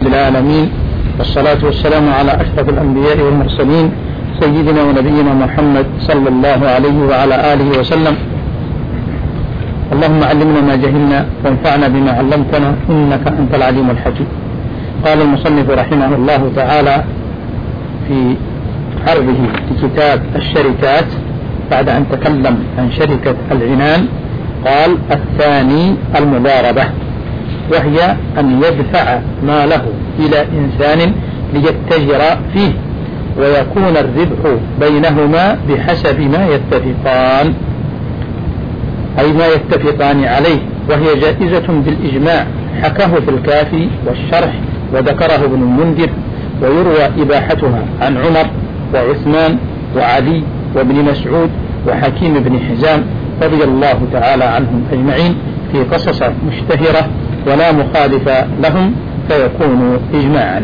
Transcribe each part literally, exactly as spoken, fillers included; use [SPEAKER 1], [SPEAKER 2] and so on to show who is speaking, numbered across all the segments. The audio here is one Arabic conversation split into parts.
[SPEAKER 1] العالمين، والصلاة والسلام على أشرف الأنبياء والمرسلين سيدنا ونبينا محمد صلى الله عليه وعلى آله وسلم. اللهم علمنا ما جهلنا وانفعنا بما علمتنا إنك أنت العليم الحكيم. قال المصنف رحمه الله تعالى في عرضه في كتاب الشركات بعد أن تكلم عن شركة العنان قال: الثاني المضاربة، وهي أن يدفع ماله إلى إنسان ليتجر فيه ويكون الربح بينهما بحسب ما يتفقان أي ما يتفقان عليه، وهي جائزة بالإجماع، حكاه في الكافي والشرح وذكره ابن المنذر، ويروى إباحتها عن عمر وعثمان وعلي وابن مسعود وحكيم بن حزام رضي الله تعالى عنهم أجمعين في قصص مشتهرة ولا مخالف لهم فيكون إجماعا.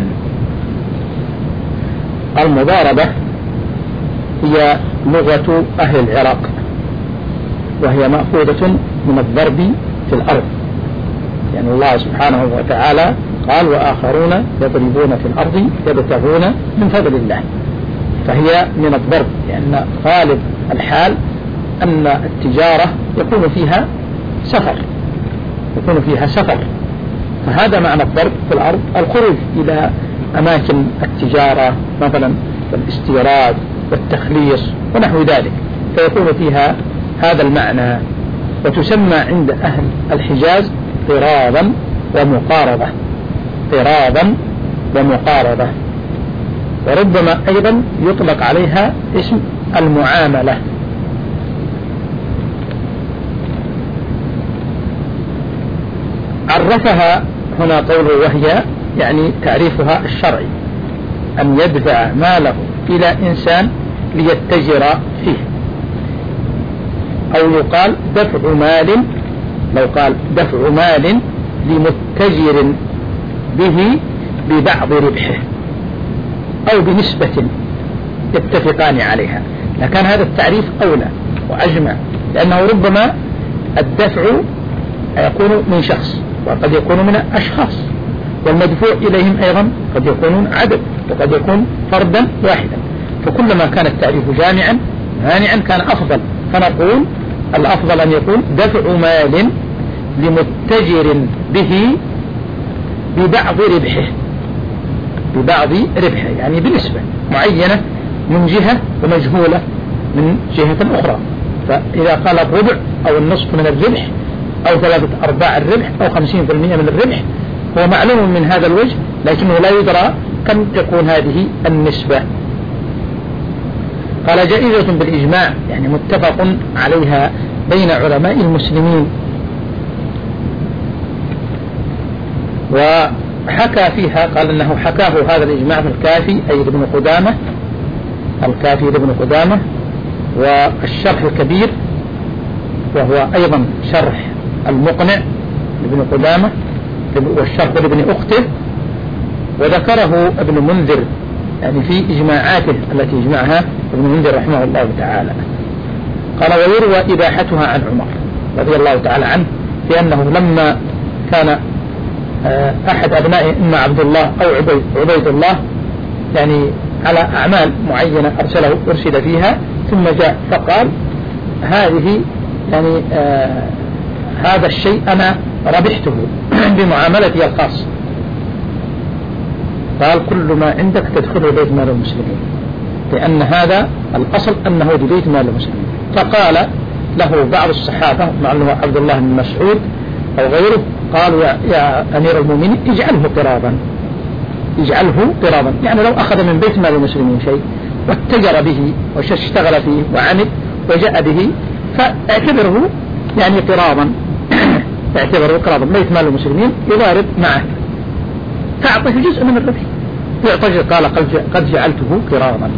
[SPEAKER 1] المضاربة هي لغة أهل العراق، وهي مأخوذة من الضرب في الأرض، يعني الله سبحانه وتعالى قال: وآخرون يضربون في الأرض يبتغون من فضل الله، فهي من الضرب، لأن يعني غالب الحال أن التجارة يكون فيها سفر يكون فيها سفر فهذا معنى الضرب في الأرض، الخروج إلى أماكن التجارة مثلا الاستيراد والتخليص ونحو ذلك، فيكون فيها هذا المعنى. وتسمى عند أهل الحجاز قراضا ومقارضة قراضا ومقارضة وربما أيضا يطلق عليها اسم المعاملة. عرفها هنا قوله وهي يعني تعريفها الشرعي أن يدفع ماله إلى إنسان ليتجر فيه، أو يقال دفع مال، لو قال دفع مال لمتجر به ببعض ربحه أو بنسبة يتفقان عليها، لكان هذا التعريف أولى وأجمع، لأنه ربما الدفع يكون من شخص وقد يكون من أشخاص، والمدفوع إليهم أيضا قد يكونون عدد وقد يكون فردا واحدا، فكلما كان التعريف جامعا مانعا كان أفضل، فنقول الأفضل أن يكون دفع مال لمتجر به ببعض ربحه ببعض ربحه يعني بنسبة معينة من جهة ومجهولة من جهة أخرى، فإذا قال الربع أو النصف من الربح أو ثلاثة أرباع الربح أو خمسين في المئة من الربح هو معلوم من هذا الوجه، لكنه لا يدرى كم تكون هذه النسبة. قال: جائزة بالإجماع، يعني متفق عليها بين علماء المسلمين. وحكى فيها قال إنه حكاه هذا الإجماع في الكافي أي ابن قدامة الكافي ابن قدامة والشرح الكبير، وهو أيضا شرح المقنع لابن قدامة والشرح لابن أخته، وذكره ابن منذر يعني في إجماعاته التي اجمعها ابن منذر رحمه الله تعالى. قال: ويروى إباحتها عن عمر رضي الله تعالى عنه، لأنه لما كان أحد أبنائه إما عبد الله أو عبيد, عبيد الله يعني على أعمال معينة أرسله أرسل فيها، ثم جاء فقال: هذه يعني آه هذا الشيء أنا ربحته بمعاملتي الخاصة. قال: كل ما عندك تدخله بيت مال المسلمين، لأن هذا الأصل أنه ببيت مال المسلمين. فقال له بعض الصحابة مع أنه عبد الله بن مسعود أو غيره، قالوا: يا, يا أمير المؤمنين اجعله قراضا اجعله قراضا يعني لو أخذ من بيت مال المسلمين شيء واتجر به واشتغل فيه وعمل وجاء به فاعتبره يعني قراضا اعتبره قراضا بيت مال المسلمين يضارب معه، فأعطيه جزء من الربح يعطيه. قال: قد جعلته قراضا.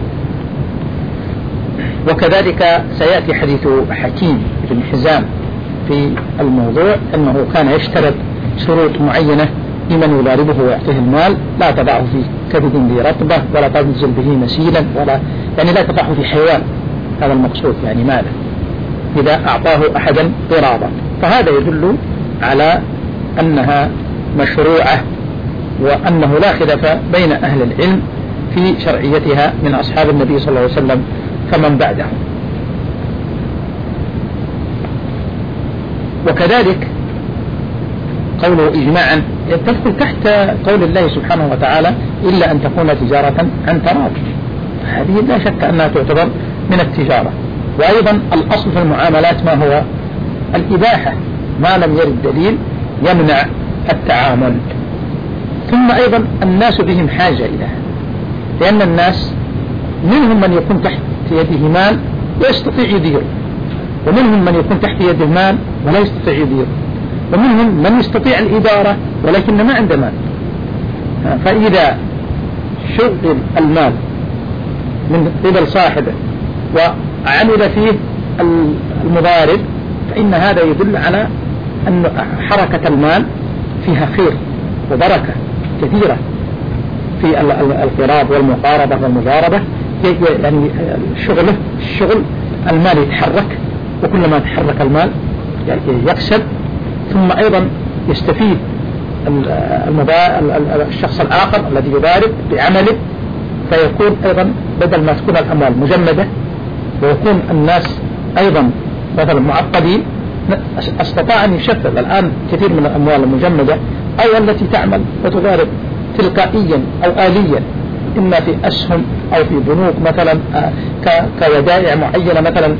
[SPEAKER 1] وكذلك سيأتي حديث حكيم بن حزام في الموضوع، أنه كان يشترط شروط معينة لمن يضاربه ويعطيه المال: لا تضعه في كبد ذي رطبة، ولا تنزل به مسيلا، ولا يعني لا تضعه في حيوان، هذا المقصود يعني ماله إذا أعطاه أحدا قراضا. فهذا يدل على أنها مشروعة وأنه لا خلاف بين أهل العلم في شرعيتها من أصحاب النبي صلى الله عليه وسلم فمن بعده. وكذلك قوله إجماعا تدخل تحت قول الله سبحانه وتعالى إلا أن تكون تجارة عن تراض، هذه لا شك أنها تعتبر من التجارة. وأيضا الأصل في المعاملات ما هو؟ الإباحة ما لم يرد دليل يمنع التعامل. ثم أيضا الناس بهم حاجة إلى هذا، لأن الناس منهم من يكون تحت يده مال ويستطيع يدير، ومنهم من يكون تحت يده مال ولا يستطيع يدير، ومنهم من يستطيع الإدارة ولكن ما عنده مال. فإذا شغل المال من قبل صاحبه وعمل فيه المضارب فإن هذا يدل على أن حركة المال فيها خير وبركة كثيرة في القراض والمقاربة والمضاربة. يعني شغله الشغل المال يتحرك، وكلما تحرك المال يكسب، ثم أيضا يستفيد الشخص الآخر الذي يضارب بعمله، فيكون أيضا بدل ما تكون الأموال مجمدة ويكون الناس أيضا مثلا معقدين، استطاع أن يشفر الآن كثير من الأموال المجمدة أو التي تعمل وتضارب تلقائيا أو آليا، إما في أسهم أو في بنوك مثلا كودائع معينة مثلا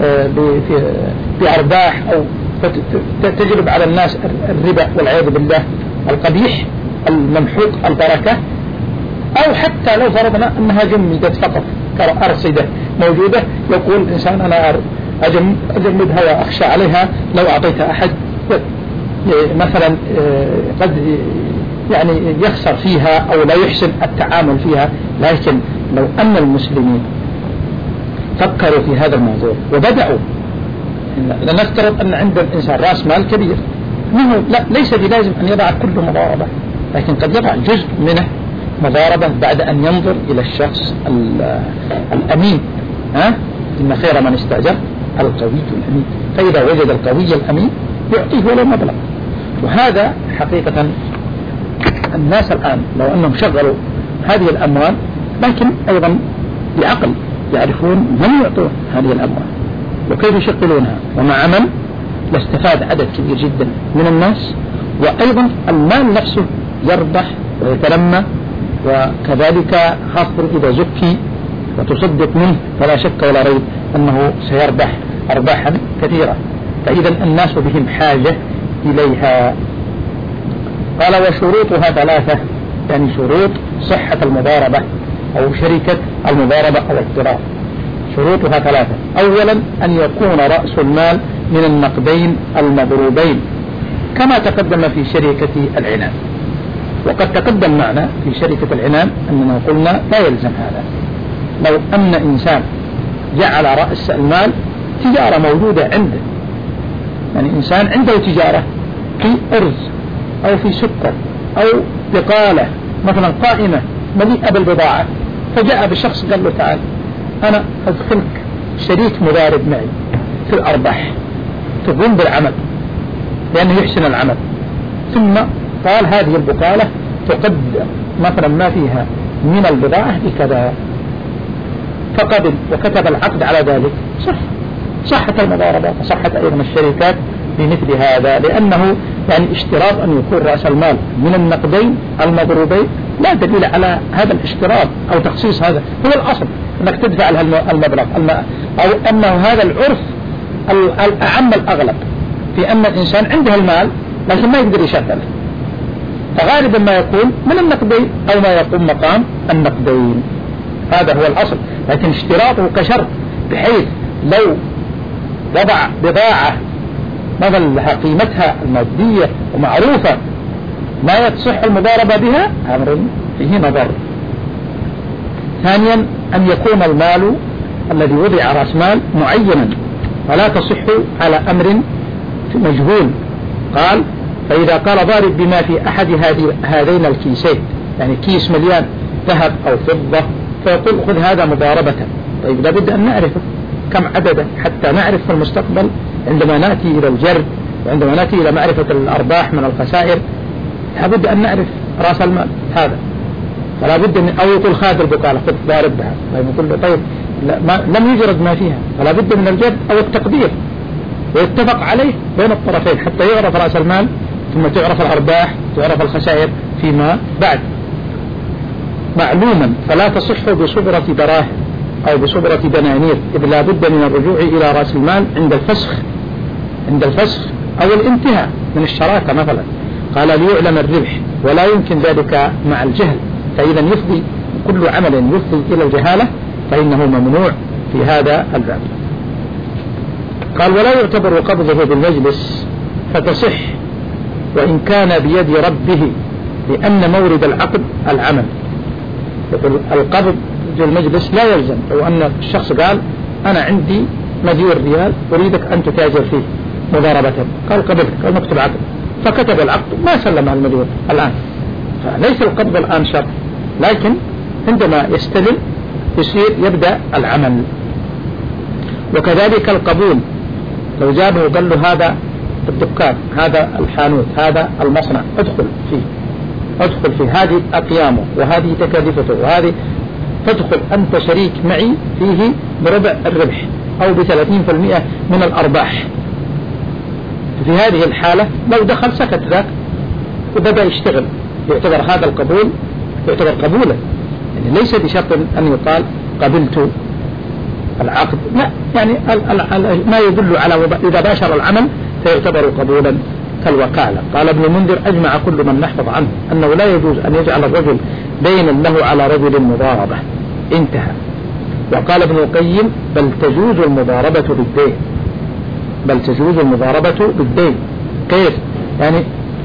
[SPEAKER 1] بأرباح، أو تجلب على الناس الربا والعياذ بالله القبيح الممحوق البركة، أو حتى لو فرضنا أنها جمدت فقط كأرصدة موجودة، يقول الإنسان أنا أجمدها وأخشى عليها لو أعطيتها أحد مثلا قد يعني يخسر فيها أو لا يحسن التعامل فيها. لكن لو أن المسلمين فكروا في هذا الموضوع وبدأوا، لنفترض أن عند الإنسان رأس مال كبير، منه لا ليس بلازم أن يضع كل مضاربة، لكن قد يضع جزء منه مضاربة بعد أن ينظر إلى الشخص الأمين. ها؟ إن خير من استأجر القوي الأمين، فإذا وجد القوي الأمين يعطيه ولو مبلغ. وهذا حقيقة الناس الآن لو أنهم شغلوا هذه الأموال، لكن أيضا بعقل يعرفون من يعطون هذه الأموال وكيف يشغلونها ومع من، لاستفاد عدد كبير جدا من الناس، وأيضا المال نفسه يربح ويتنمى. وكذلك خاصة إذا زكي وتصدق منه فلا شك ولا ريب أنه سيربح أرباحا كثيرة. فإذا الناس بهم حاجة إليها. قال وشروطها ثلاثة، يعني شروط صحة المضاربة أو شركة المضاربة أو الاقتراض. شروطها ثلاثة: أولا أن يكون رأس المال من النقدين المضروبين كما تقدم في شركة العنان. وقد تقدم معنا في شركة العنان أننا قلنا لا يلزم هذا. لو أن إنسان جعل رأس المال تجارة موجودة عنده، يعني إنسان عنده تجارة في أرز أو في سكر أو بقالة مثلا قائمة مليئة بالبضاعة، فجاء بشخص قال له تعال أنا أدخلك شريك مضارب معي في الأرباح، تقوم بالعمل لأنه يحسن العمل. ثم قال هذه البقالة تقدر مثلا ما فيها من البضاعة بكذا، فقبل وكتب العقد على ذلك، صح صحت المضاربة وصحت أيضا الشركات بمثل هذا، لأنه يعني اشتراط أن يكون رأس المال من النقدين المضروبين لا دليل على هذا الاشتراط أو تخصيص. هذا هو الأصل أنك تدفع المبلغ، أو أنه هذا العرف الأعم الأغلب في أن الإنسان عنده المال لكن ما يقدر يشغله، فغالبا ما يكون من النقدين أو ما يقوم مقام النقدين، هذا هو الأصل. لكن اشتراطه كشرط بحيث لو وضع بضاعة مثلا قيمتها المادية ومعروفة ما يتصح المضاربة بها، أمر فيه نظر. ثانيا أن يكون المال الذي وضع رأس مال معينا ولا تصح على أمر مجهول. قال فإذا قال ضارب بما في أحد هذين الكيسين، يعني كيس مليان ذهب أو فضة، فيقول خذ هذا مضاربة. طيب لابد أن نعرفه كم عدده حتى نعرف في المستقبل عندما نأتي إلى الجرد وعندما نأتي إلى معرفة الأرباح من الخسائر، لابد أن نعرف رأس المال هذا، فلا بد من أو يقول خاذ البقالة خذ ضاربها، طيب يقول له طيب لا ما لم يجرد ما فيها، فلا بد من الجد أو التقدير ويتفق عليه بين الطرفين حتى يعرف رأس المال ثم تعرف الأرباح تعرف الخسائر فيما بعد معلوما، فلا تصح بصبرة دراهم أو بصبرة دنانير، إذ لا بد من الرجوع إلى رأس المال عند الفسخ عند الفسخ أو الانتهاء من الشراكة مثلا. قال ليعلم الربح، ولا يمكن ذلك مع الجهل، فإذا يفضي كل عمل يفضي إلى الجهالة فإنه ممنوع في هذا الباب. قال ولا يعتبر قبضه بالمجلس فتصح وإن كان بيد ربه، لأن مورد العقد العمل. يقول القبض في المجلس لا يلزم، لو أن الشخص قال أنا عندي مليون ريال أريدك أن تتاجر فيه مضاربة، قال قبضت، قال نكتب عقد، فكتب العقد ما سلم المليون الآن، فليس القبض الآن شرط، لكن عندما يستلم يصير يبدأ العمل. وكذلك القبول، لو جابه وقال له هذا الدكان هذا الحانوت هذا المصنع ادخل فيه ادخل فيه هذه أقيامه وهذه تكاليفته وهذه، تدخل أنت شريك معي فيه بربع الربح أو بثلاثين في المئة من الأرباح. في هذه الحالة لو دخل سكت ذاك وبدأ يشتغل، يعتبر هذا القبول يعتبر قبولا، يعني ليس بشرط أن يقال قبلت العقد، لا، يعني ما يدل على إذا باشر العمل فيعتبر قبولا كالوكالة. قال ابن المنذر أجمع كل من نحفظ عنه أنه لا يجوز أن يجعل الرجل دينا له على رجل مضاربة، انتهى. وقال ابن القيم بل تجوز المضاربة بالدين بل تجوز المضاربة بالدين كيف؟ يعني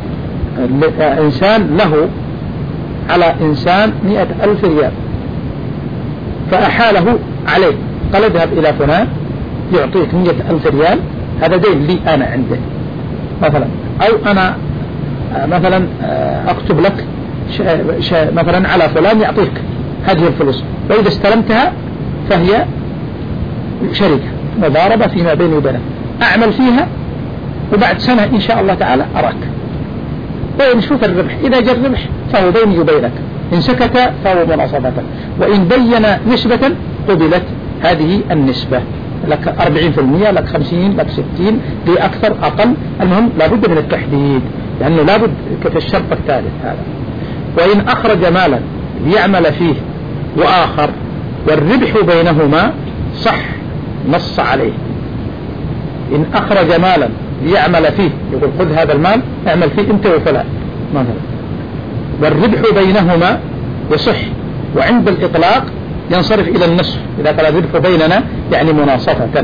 [SPEAKER 1] إنسان له على إنسان مئة ألف ريال فأحاله عليه، قال اذهب إلى فلان يعطيك مئة ألف ريال، هذا دين لي أنا عنده مثلا، أو أنا مثلا أكتب لك مثلا على فلان يعطيك هذه الفلوس، وإذا استلمتها فهي شركة مضاربة فيما بيني وبينك، أعمل فيها وبعد سنة إن شاء الله تعالى أراك، ونشوف الربح، إذا جاء الربح فهو بيني وبينك، إن سكت فهو مناصفة، وإن بين نسبة قبلت هذه النسبة، لك أربعين في المئة لك خمسين لك ستين لي أكثر أقل، المهم لابد من التحديد لأنه لابد في الشرط الثالث هذا. وإن أخرج مالا ليعمل فيه وآخر والربح بينهما صح، نص عليه، إن أخرج مالا ليعمل فيه يقول خذ هذا المال اعمل فيه أنت وفلان مثلا، والربح بينهما يصح، وعند الإطلاق ينصرف إلى النصف إذا قال الربح بيننا يعني مناصفة.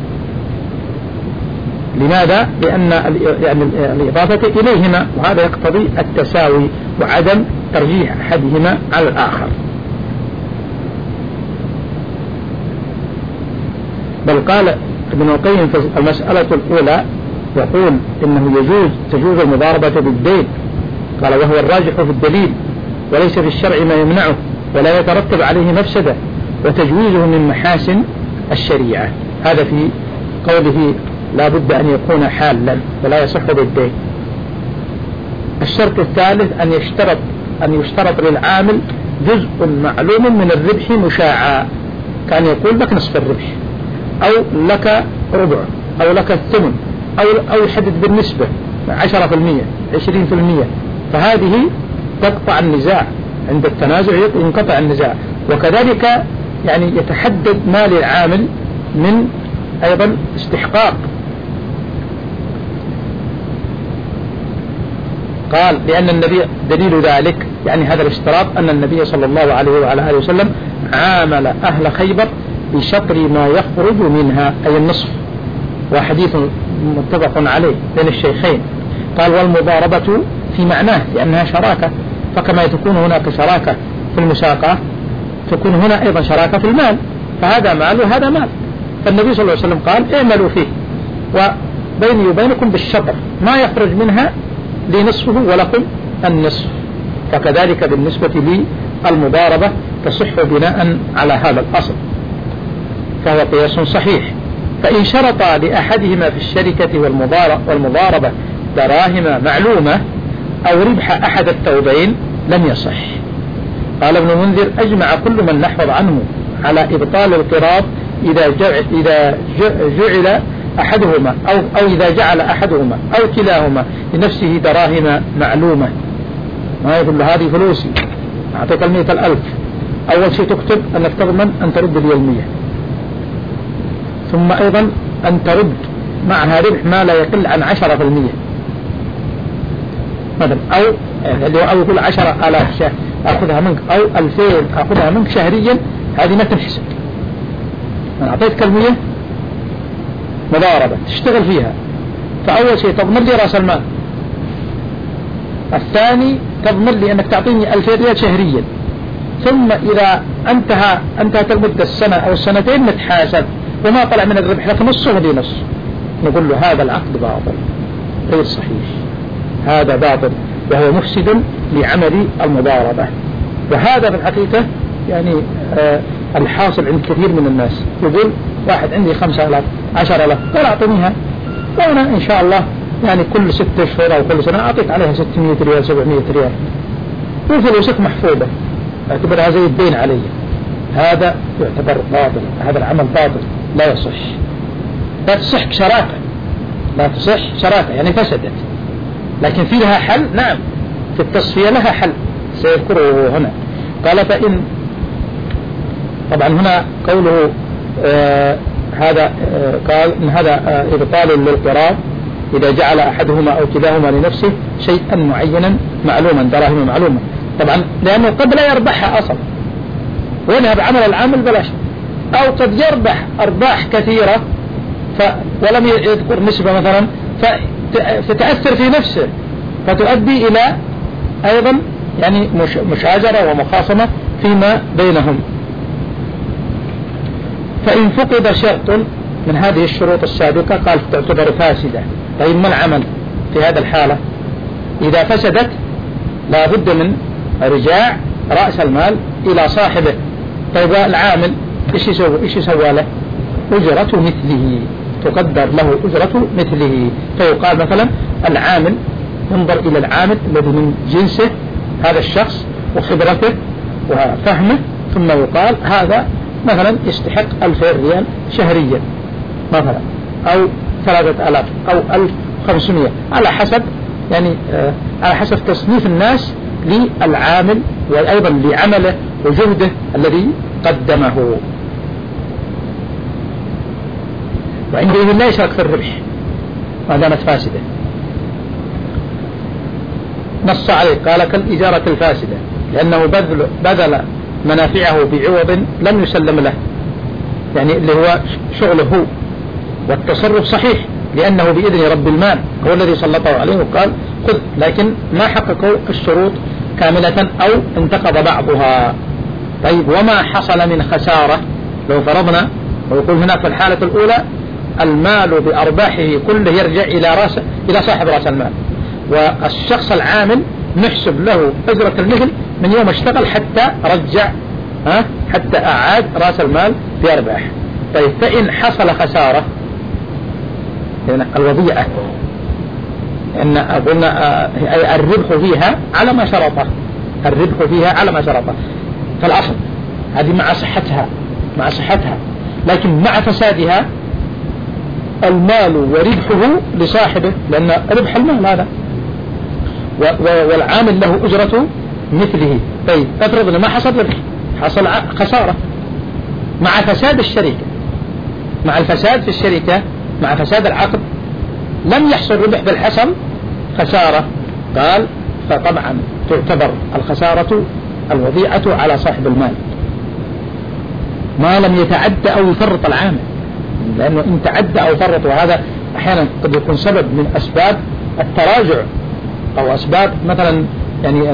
[SPEAKER 1] لماذا؟ لأن يعني الإضافة إليهما، وهذا يقتضي التساوي وعدم ترجيح أحدهما على الآخر. بل قال ابن القيم في المسألة الأولى يقول إنه يجوز تجوز المضاربة بالدين، قال وهو الراجح في الدليل وليس في الشرع ما يمنعه ولا يترتب عليه مفسدة، وتجويزه من محاسن الشريعة، هذا في قوله لا بد أن يكون حالا ولا يصح بالدين. الشرط الثالث أن يشترط أن يشترط للعامل جزء معلوم من الربح مشاعا، كان يقول لك نصف الربح أو لك ربع أو لك الثمن أو أو يحدد بالنسبة عشرة في المية عشرين في المية، فهذه تقطع النزاع، عند التنازع ينقطع النزاع. وكذلك يعني يتحدد ما للعامل من أيضا استحقاق، قال لأن النبي دليل ذلك يعني هذا الاشتراط أن النبي صلى الله عليه وعلى آله وسلم عامل أهل خيبر بشطر ما يخرج منها أي النصف، وحديث متفق عليه بين الشيخين. قال والمضاربة في معناه لأنها شراكة، فكما تكون هناك شراكة في المساقة تكون هنا أيضا شراكة في المال، فهذا مال وهذا مال، فالنبي صلى الله عليه وسلم قال اعملوا فيه وبيني وبينكم بالشطر ما يخرج منها لي نصفه ولكم النصف، فكذلك بالنسبة للمضاربة تصح بناء على هذا الأصل، فهو قياس صحيح. فإن شرط لأحدهما في الشركة والمضاربة دراهم معلومة أو ربح أحد الثوبين لم يصح. قال ابن المنذر أجمع كل من نحفظ عنه على إبطال القراض إذا جعل, إذا جعل أحدهما أو, أو إذا جعل أحدهما أو كلاهما لنفسه دراهم معلومة. ما يقول له هذه فلوسي أعطيك المئة الألف، أول شيء تكتب أنك تضمن أن ترد لي المية، ثم أيضا أن ترد معها ربح ما لا يقل عن عشرة في المية مثلا، أو أو يقول عشرة آلاف شهر أخذها منك أو ألفين أخذها منك شهريا، هذه ما تنحسب. أنا أعطيتك المية مضاربة تشتغل فيها، فأول شيء تضمن لي رأس المال، الثاني تضمن لي أنك تعطيني ألفين ريال شهريا، ثم إذا انتهى انتهت المدة السنة أو السنتين نتحاسب، وما طلع من الربح لك نصه ودي نص، نقول له هذا العقد باطل غير صحيح، هذا باطل وهو مفسد لعمل المضاربة. وهذا في الحقيقة يعني آه الحاصل عند كثير من الناس، يقول واحد عندي خمسة آلاف عشر آلاف قال أعطنيها، وأنا إن شاء الله يعني كل ستة أشهر أو كل سنة أعطيك عليها ستمائة ريال سبعمائة ريال وفلوسك محفوظة، اعتبرها زي الدين علي. هذا يعتبر باطل، هذا العمل باطل لا يصح. لا تصح شراكة، لا تصح شراكة يعني فسدت، لكن في لها حل. نعم في التصفية لها حل سيذكره هنا. قال فإن طبعا هنا قوله آه هذا آه قال إن هذا آه إبطال للقراض إذا جعل أحدهما أو كلاهما لنفسه شيئا معينا معلوما دراهم معلومة، طبعا لأنه قد لا يربحها أصلا ويذهب عمل العامل بلاش، أو قد يربح أرباح كثيرة ف ولم يذكر نسبة مثلا فتتأثر في نفسه فتؤدي إلى أيضا يعني مش مشاجرة ومخاصمة فيما بينهم. فإن فقد شرط من هذه الشروط السابقة قال تعتبر فاسدة. طيب ما العمل في هذا الحالة؟ إذا فسدت لا بد من رجاع رأس المال إلى صاحبه. طيب العامل إيش يسوي؟ إيش يسوى له؟ أجرة مثله، تقدر له أجرة مثله. فيقال مثلا العامل ينظر إلى العامل الذي من جنسه هذا الشخص وخبرته وفهمه، ثم يقال هذا مثلا يستحق ألفين ريال شهريا مثلا، أو ثلاثة آلاف أو ألف وخمسمائة على حسب يعني آه على حسب تصنيف الناس للعامل وأيضا لعمله وجهده الذي قدمه. وعنده لا يشارك في الربح ما دامت فاسدة. نص عليه قال كالإجارة الفاسدة، لأنه بذل, بذل منافعه بعوض لم يسلم له، يعني اللي هو شغله هو، والتصرف صحيح لأنه بإذن رب المال هو الذي سلطه عليه وقال خذ، لكن ما حققوا الشروط كاملة أو انتقض بعضها. طيب وما حصل من خسارة؟ لو فرضنا ويقول هناك في الحالة الأولى المال بأرباحه كله يرجع إلى راس إلى صاحب رأس المال، والشخص العامل نحسب له أجرة المثل من يوم اشتغل حتى رجع ها حتى أعاد رأس المال بأرباح. طيب فإن حصل خسارة يعني الوضيعة إن قلنا الربح فيها على ما شرطه، الربح فيها على ما شرطه فالأصل هذه مع صحتها مع صحتها لكن مع فسادها المال وربحه لصاحبه، لأن ربح المال هذا والعامل له أجرة مثله. طيب افرض ان ما حصل ربح، حصل خسارة مع فساد الشركة، مع الفساد في الشركة مع فساد العقد لم يحصل ربح بل حصل خسارة. قال فطبعا تعتبر الخسارة الوضيعة على صاحب المال ما لم يتعدى أو يفرط العامل، لأنه إن تعدى أو فرط، وهذا أحيانا قد يكون سبب من أسباب التراجع أو أسباب مثلا يعني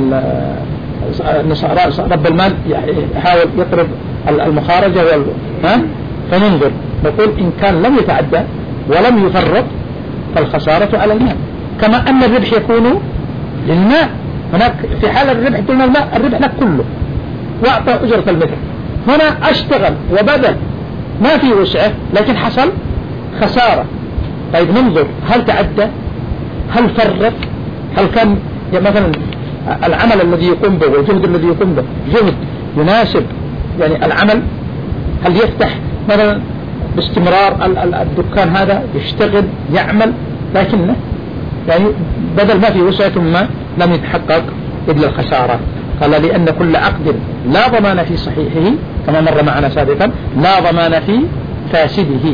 [SPEAKER 1] رب المال يحاول يقرب المخارجة وال... ها؟ فننظر نقول إن كان لم يتعدى ولم يفرط فالخسارة على المال، كما أن الربح يكون للمال. هناك في حال الربح دون المال الربح لك كله وأعطى أجرة المثل. هنا أشتغل وبذل ما في وسعه لكن حصل خسارة. طيب ننظر هل تعدى، هل فرط، هل كان مثلا العمل الذي يقوم به والجهد الذي يقوم به جهد يناسب يعني العمل، هل يفتح مثلا باستمرار الدكان هذا يشتغل يعمل، لكنه يعني بدل ما في وسعة ما لم يتحقق إلا الخسارة. قال لأن كل عقد لا ضمان في صحيحه كما مر معنا سابقا، لا ضمان في فاسده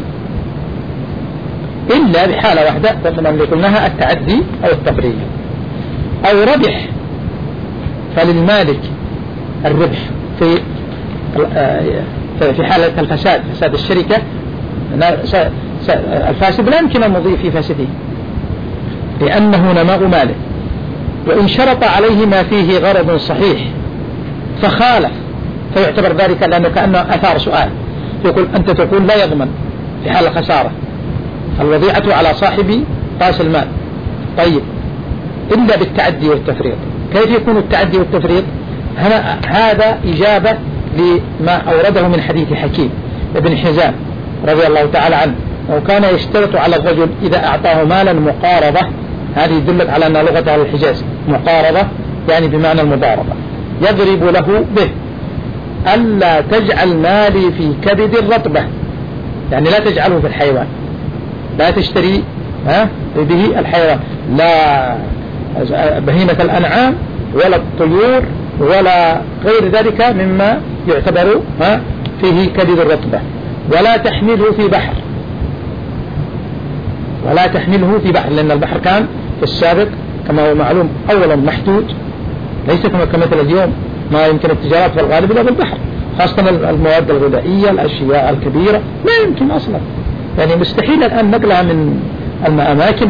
[SPEAKER 1] إلا بحالة واحدة من اللي قلناها التعدي أو التفريط أو ربح، فللمالك الربح في في حالة الفساد، فساد الشركة الفاسد لا يمكن المضي في فاسده لأنه نماء ماله. وإن شرط عليه ما فيه غرض صحيح فخالف فيعتبر ذلك، لأنه كأنه أثار سؤال، يقول أنت تقول لا يضمن في حال الخسارة، الوضيعة على صاحب رأس المال، طيب إلا بالتعدي والتفريط. كيف يكون التعدي والتفريط؟ هذا إجابة لما أورده من حديث حكيم ابن حزام رضي الله تعالى عنه، وكان يشترط على الرجل إذا أعطاه مالا مقارضة، هذه يدلك على أن لغة على الحجاز مقارضة يعني بمعنى المضاربة، يضرب له به ألا تجعل مالي في كبد الرطبة، يعني لا تجعله في الحيوان، لا تشتري ها به الحيوان، لا بهيمة الأنعام ولا الطيور ولا غير ذلك مما يعتبر ها فيه كبد الرطبة، ولا تحمله في بحر، ولا تحمله في بحر، لأن البحر كان في السابق كما هو معلوم أولا محدود، ليس كما كمثل اليوم ما يمكن التجارات في الغالب إلا بالبحر، خاصة المواد الغذائية الأشياء الكبيرة ما يمكن أصلا، يعني مستحيل الآن نقلها من الأماكن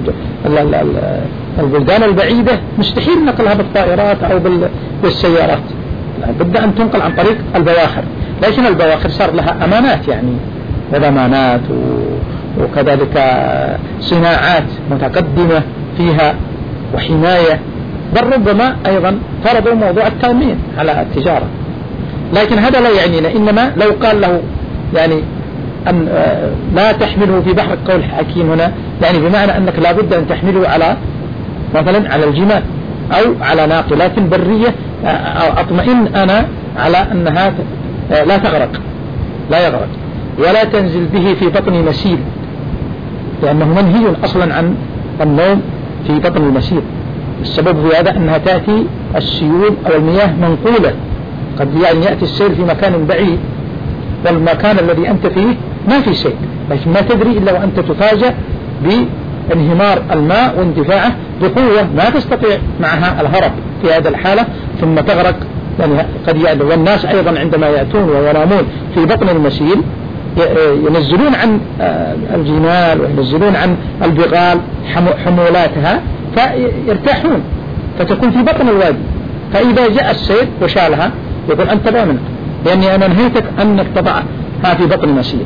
[SPEAKER 1] والبلدان البعيدة، مستحيل نقلها بالطائرات أو بالسيارات، بدأ أن تنقل عن طريق البواخر، لكن البواخر صار لها أمانات يعني وضمانات وكذلك صناعات متقدمة فيها وحماية، بل ربما أيضا فرضوا موضوع التأمين على التجارة، لكن هذا لا يعنينا، إنما لو قال له يعني أن لا تحمله في بحر، قول حكيم هنا يعني بمعنى أنك لا بد أن تحمله على مثلا على الجمال أو على ناقلات برية، أو أطمئن أنا على أنها لا تغرق لا يغرق ولا تنزل به في بطن مسيل، لأنه منهي أصلا عن النوم في بطن المسيل، السبب في هذا أنها تأتي السيول أو المياه منقولة، قد يعني يأتي السيل في مكان بعيد والمكان الذي أنت فيه ما في سيل، لكن ما تدري إلا وأنت تفاجأ بانهمار الماء واندفاعه بقوة ما تستطيع معها الهرب في هذه الحالة ثم تغرق، يعني قد يعني. والناس أيضا عندما يأتون وينامون في بطن المسيل ينزلون عن الجمال وينزلون عن البغال حمولاتها فيرتاحون، فتكون في بطن الوادي، فإذا جاء السيل وشالها يقول أنت ضامن، لأني أنا نهيتك أنك تضعها في بطن المسيل،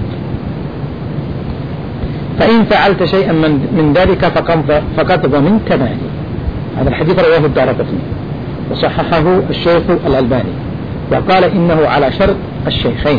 [SPEAKER 1] فإن فعلت شيئا من, من ذلك فقد ضمنت مالي. هذا الحديث رواه الدارقطني وصححه الشيخ الألباني وقال إنه على شرط الشيخين.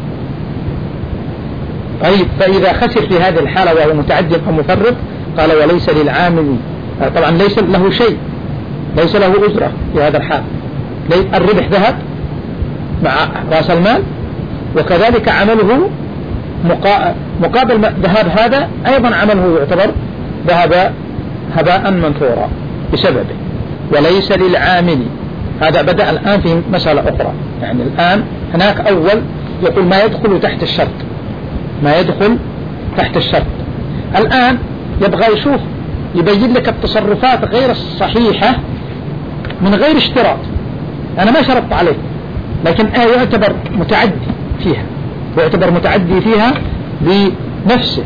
[SPEAKER 1] طيب فإذا خسر في هذه الحالة وهو متعد أو مفرط قال وليس للعامل، طبعا ليس له شيء، ليس له أجرة في هذا الحال، الربح ذهب مع رأس المال، وكذلك عمله مقابل ذهاب هذا أيضا عمله يعتبر ذهب هباء منثورا بسببه. وليس للعامل، هذا بدأ الآن في مسألة أخرى، يعني الآن هناك أول يقول ما يدخل تحت الشرط، ما يدخل تحت الشرط، الآن يبغى يشوف يبين لك التصرفات غير الصحيحة من غير اشتراط، أنا ما شرطت عليه لكن آه يعتبر متعدي فيها، يعتبر متعدي فيها بنفسه،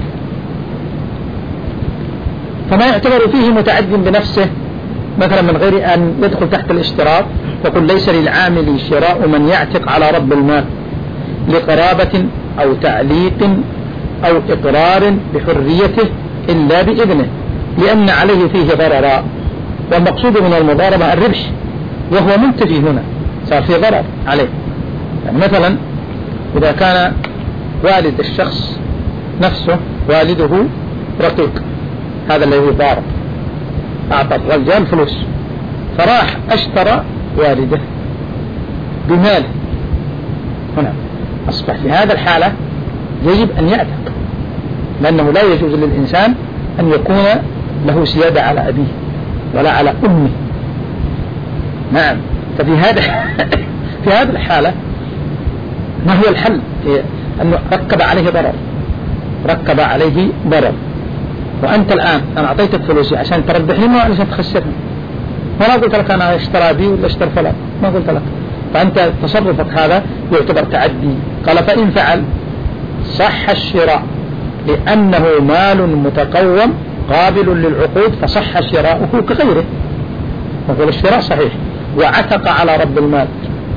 [SPEAKER 1] فما يعتبر فيه متعد بنفسه مثلا من غير أن يدخل تحت الاشتراط، يقول ليس للعامل شراء من يعتق على رب المال لقرابة أو تعليق أو إقرار بحريته إلا بإذنه، لأن عليه فيه ضررا، والمقصود من المضاربة الربح، وهو منتفي هنا صار في ضرر عليه. يعني مثلا إذا كان والد الشخص نفسه والده رقيق، هذا الذي ضارب أعطى الرجال فلوس فراح اشترى والده بماله، هنا أصبح في هذا الحالة يجب أن يعتق، لأنه لا يجوز للإنسان أن يكون له سيادة على أبيه ولا على أمه. نعم. ففي هذا في هذه الحالة ما هو الحل؟ أنه ركب عليه ضرر، ركب عليه ضرر، وأنت الآن أنا أعطيتك فلوسي عشان تربحني ما عشان تخسرني، ولا قلت لك أنا اشترى بي ولا اشترى فلان، ما قلت لك. فأنت تصرفك هذا يعتبر تعدي. قال فإن فعل صح الشراء لأنه مال متقوم قابل للعقود فصح شراؤه كغيره، نقول الشراء صحيح، وعتق على رب المال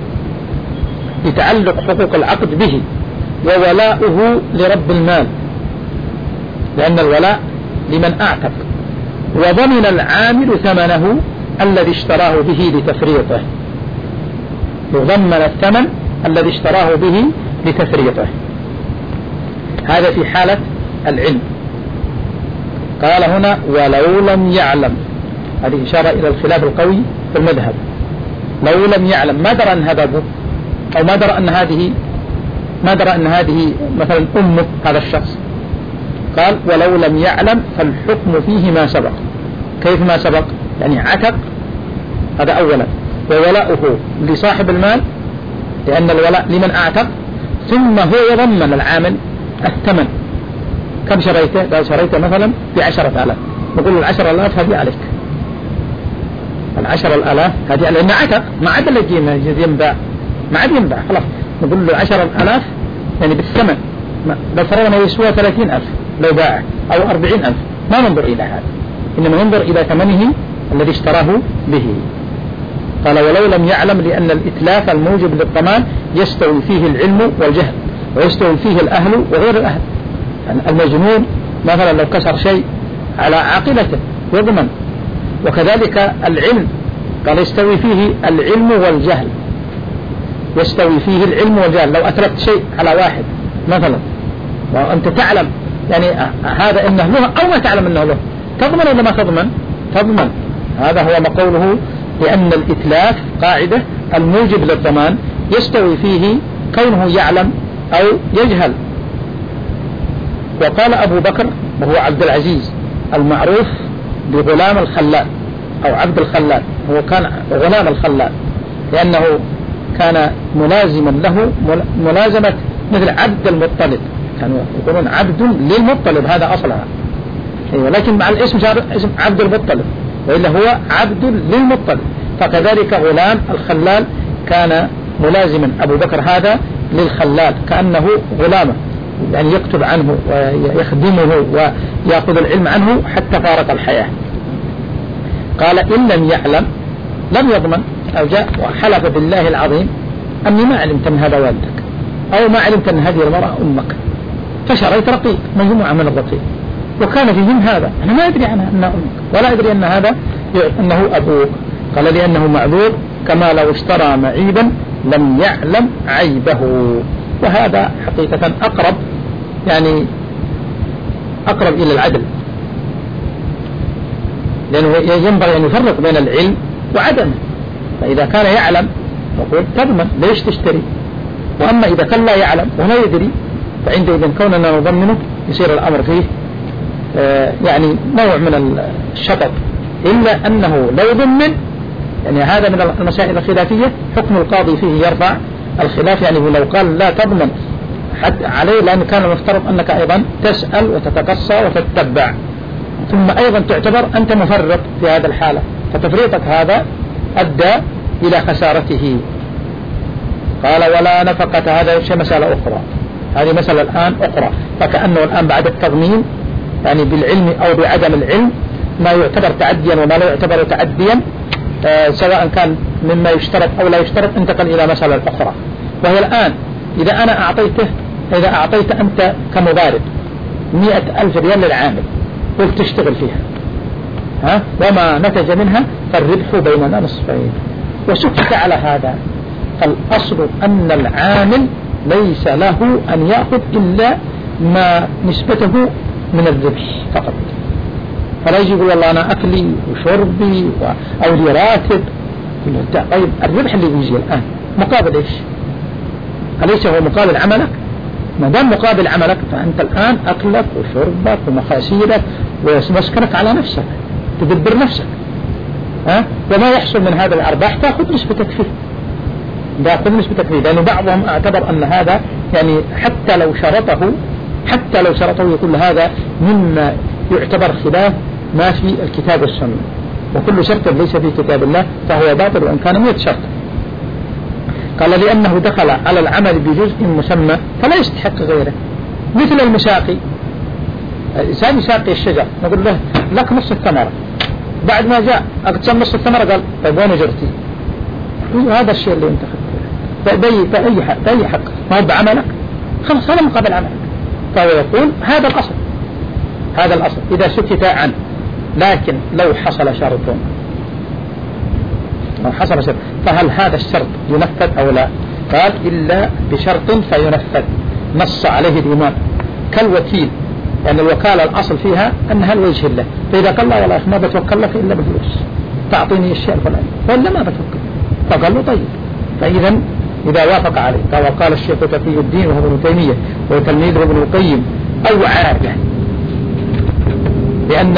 [SPEAKER 1] لتعلق حقوق العقد به وولاؤه لرب المال، لأن الولاء لمن أعتق، وضمن العامل ثمنه الذي اشتراه به لتفريطه، يضمن الثمن الذي اشتراه به لتفريطه. هذا في حالة العلم. قال هنا ولو لم يعلم، هذه إشارة إلى الخلاف القوي في المذهب. لو لم يعلم، ما درى أن هذا أبوه، أو ما درى أن هذه ما درى أن هذه مثلا أمه هذا الشخص. قال ولو لم يعلم فالحكم فيه ما سبق. كيف ما سبق؟ يعني عتق، هذا أولا، وولاؤه لصاحب المال لأن الولاء لمن أعتق، ثم هو يضمن العامل الثمن. كم شريته؟ قال شريته مثلا بعشرة آلاف، نقول له العشرة آلاف هذه عليك، العشرة الآلاف هذه عليك، لأنه عتق، ما عاد اللي ينباع، ما عاد ينباع خلاص، نقول له العشرة الآلاف يعني بالثمن. لو فرضنا يسوى ثلاثين ألف لو باع أو أربعين ألف، ما ننظر إلى هذا، إنما ننظر إلى ثمنه الذي اشتراه به. قال ولو لم يعلم لأن الإتلاف الموجب للضمان يستوي فيه العلم والجهل، ويستوي فيه الأهل وغير الأهل. يعني المجنون مثلا لو كسر شيء على عاقلته يضمن، وكذلك العلم قال يستوي فيه العلم والجهل، يستوي فيه العلم والجهل. لو أتلفت شيء على واحد مثلا وأنت تعلم يعني هذا إنه له أو ما تعلم إنه له، تضمن ولا ما تضمن؟ تضمن. هذا هو ما قوله لأن الإتلاف قاعدة الموجب للضمان يستوي فيه كونه يعلم أو يجهل. وقال أبو بكر وهو عبد العزيز المعروف بغلام الخلال أو عبد الخلال، هو كان غلام الخلال لأنه كان ملازما له ملازمة مثل عبد المطلب، كانوا يقولون عبد للمطلب، هذا أصلها، ولكن مع الاسم صار اسم عبد المطلب، وإلا هو عبد للمطلب. فكذلك غلام الخلال كان ملازما أبو بكر هذا للخلال كأنه غلامه، يعني يكتب عنه ويخدمه ويأخذ العلم عنه حتى فارق الحياة. قال إن لم يعلم لم يضمن، أو جاء وحلف بالله العظيم أني ما علمت من هذا والدك، أو ما علمت أن هذه المرأة أمك، فشريت رقيق مجموعة من الرقيق وكان فيهم هذا، أنا ما أدري عنها أنها أمك ولا أدري أن هذا أنه أبوك. قال لأنه معذور كما لو اشترى معيبا لم يعلم عيبه. وهذا حقيقة أقرب يعني أقرب إلى العدل، لأنه ينبغي أن يفرق بين العلم وعدمه. فإذا كان يعلم نقول تضمن ليش تشتري، وأما إذا كان لا يعلم ولا يدري فعندئذ كوننا نضمنه يصير الأمر فيه آه يعني نوع من الشطط، إلا أنه لو ضمن يعني هذا من المسائل الخلافية حكم القاضي فيه يرفع الخلاف، يعني لو قال لا تضمن حتى عليه، لأن كان المفترض أنك أيضا تسأل وتتقصى وتتبع، ثم أيضا تعتبر أنت مفرط في هذا الحالة، فتفريطك هذا أدى إلى خسارته. قال ولا نفقة، هذا شيء مسألة أخرى، هذه مسألة الآن أخرى. فكأنه الآن بعد التضمين يعني بالعلم أو بعدم العلم ما يعتبر تعديا وما لا يعتبر تعديا آه سواء كان مما يشترط أو لا يشترط، انتقل إلى مسألة أخرى، وهي الآن إذا أنا أعطيته إذا أعطيت أنت كمضارب مئة ألف ريال للعامل قلت تشتغل فيها ها وما نتج منها فالربح بيننا نصفين، وسكت على هذا، فالأصل أن العامل ليس له أن يأخذ إلا ما نسبته من الربح فقط، فلا يجي يقول والله أنا أكلي وشربي و... أو لي راتب. طيب الربح اللي بيجي الآن مقابل إيش؟ أليس هو مقابل عملك؟ ما دام مقابل عملك فأنت الآن أكلك وشربك ومخاسيرك ومسكنك على نفسك، تدبر نفسك، ها؟ وما يحصل من هذا الأرباح تأخذ نسبتك فيه، تأخذ نسبتك فيه، لأن بعضهم اعتبر أن هذا يعني حتى لو شرطه حتى لو شرطه يقول هذا مما يعتبر خلاف ما في الكتاب والسنة، وكل شرط ليس في كتاب الله فهو باطل وإن كان مئة شرط. قال لأنه دخل على العمل بجزء مسمى فلا يستحق غيره، مثل المساقي. الإنسان يساقي الشجر نقول له لك نص الثمرة، بعد ما جاء أقسم نص الثمرة قال طيب وين أجرتي؟ هذا الشيء اللي انت خذته بأي بأي حق بأي حق ما هو بعملك، خلاص هذا مقابل عملك. فهو يقول هذا الأصل، هذا الأصل إذا سكت عنه. لكن لو حصل شرط لو حصل شرط فهل هذا الشرط ينفذ أو لا؟ قال إلا بشرط فينفذ، نص عليه الإمام كالوكيل، يعني الوكالة الأصل فيها أنها الوجه الله، فإذا قال لا والله ما بتوكل لك إلا بالفلوس، تعطيني الشيء الفلاني، وإلا ما بتوكل. فقال له طيب. فإذا إذا وافق عليه وقال الشيخ تقي الدين وهو ابن تيمية وتلميذه ابن القيم أو عادة، لأن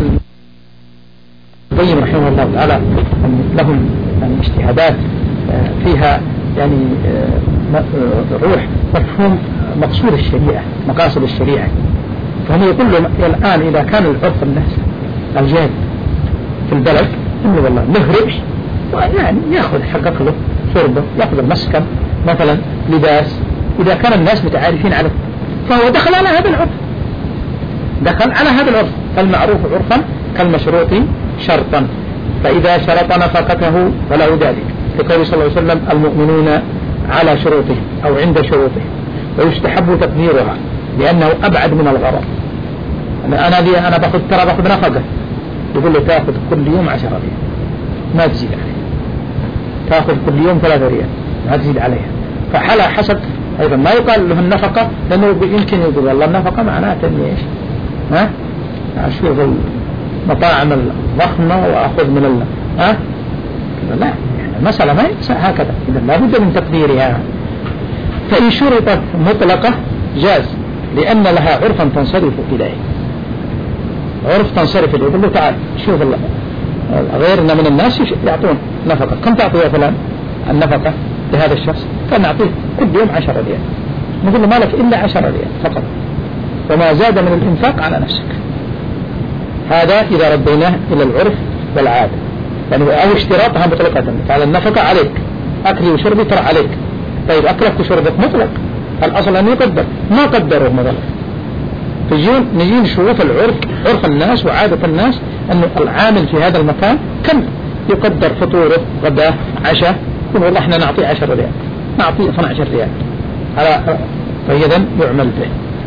[SPEAKER 1] القيم رحمه الله تعالى لهم يعني اجتهادات فيها يعني روح مفهوم مقصود الشريعة، مقاصد الشريعة. فهم يقول له الآن إذا كان العرف الناس الجاد في البلد إنه والله مهرب يعني يأخذ حق أكله شربه، يأخذ المسكن مثلا لباس، إذا كان الناس متعارفين عليه فهو دخل على هذا العرف، دخل على هذا العرف. فالمعروف عرفا كالمشروط شرطا، فإذا شرط نفقته فله ذلك، لقوله صلى الله عليه وسلم المؤمنون على شروطهم أو عند شروطهم، ويستحب تقديرها لأنه أبعد من الغرض. أنا دي أنا باخذ ترى باخذ نفقة، يقول له تأخذ كل يوم عشرة ريال ما تزيد عليها، تأخذ كل يوم ثلاثة ريال ما تزيد عليها. فحلا حسب أيضا ما يقال له النفقة، لأنه يمكن يقول والله النفقة معناته إني إيش ها أشوف المطاعم الضخمة وأخذ من ال ها لا، يعني المسألة ما هكذا، إذا لا بد من تقديرها. فإن شرطت مطلقة جاز لأن لها عرفا تنصرف إليه، عرف تنصرف إليه. يقول له تعال شوف الله غيرنا من الناس يعطون نفقة، كم تعطي يا فلان النفقة لهذا الشخص؟ فنعطيه كل يوم عشرة ريال، نقول له مالك إلا عشرة ريال فقط، وما زاد من الإنفاق على نفسك. هذا إذا رديناه إلى العرف والعادة، يعني أو اشتراطها مطلقة، فعلى النفقة عليك، أكلي وشربي ترى عليك. طيب أكلك وشربك مطلق، الأصل أن يقدر، ما قدره مطلق. فيجون نجي نشوف العرف، عرف الناس وعادة الناس أن العامل في هذا المكان كم يقدر فطوره غداه عشاء، يقول والله احنا نعطيه عشرة ريال، نعطيه اثني عشر ريال على، فإذا يعمل به.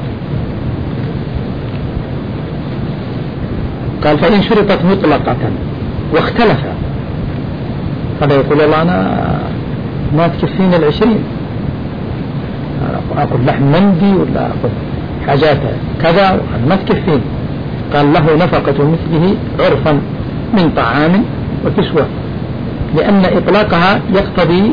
[SPEAKER 1] قال فإن شرطت مطلقة واختلف، هذا يقول والله أنا ما تكفيني العشرين، أخذ لحم مندي ولا أخذ حاجات كذا وأنا ما تكفيني. قال له نفقة مثله عرفا من طعام وكسوة، لأن إطلاقها يقتضي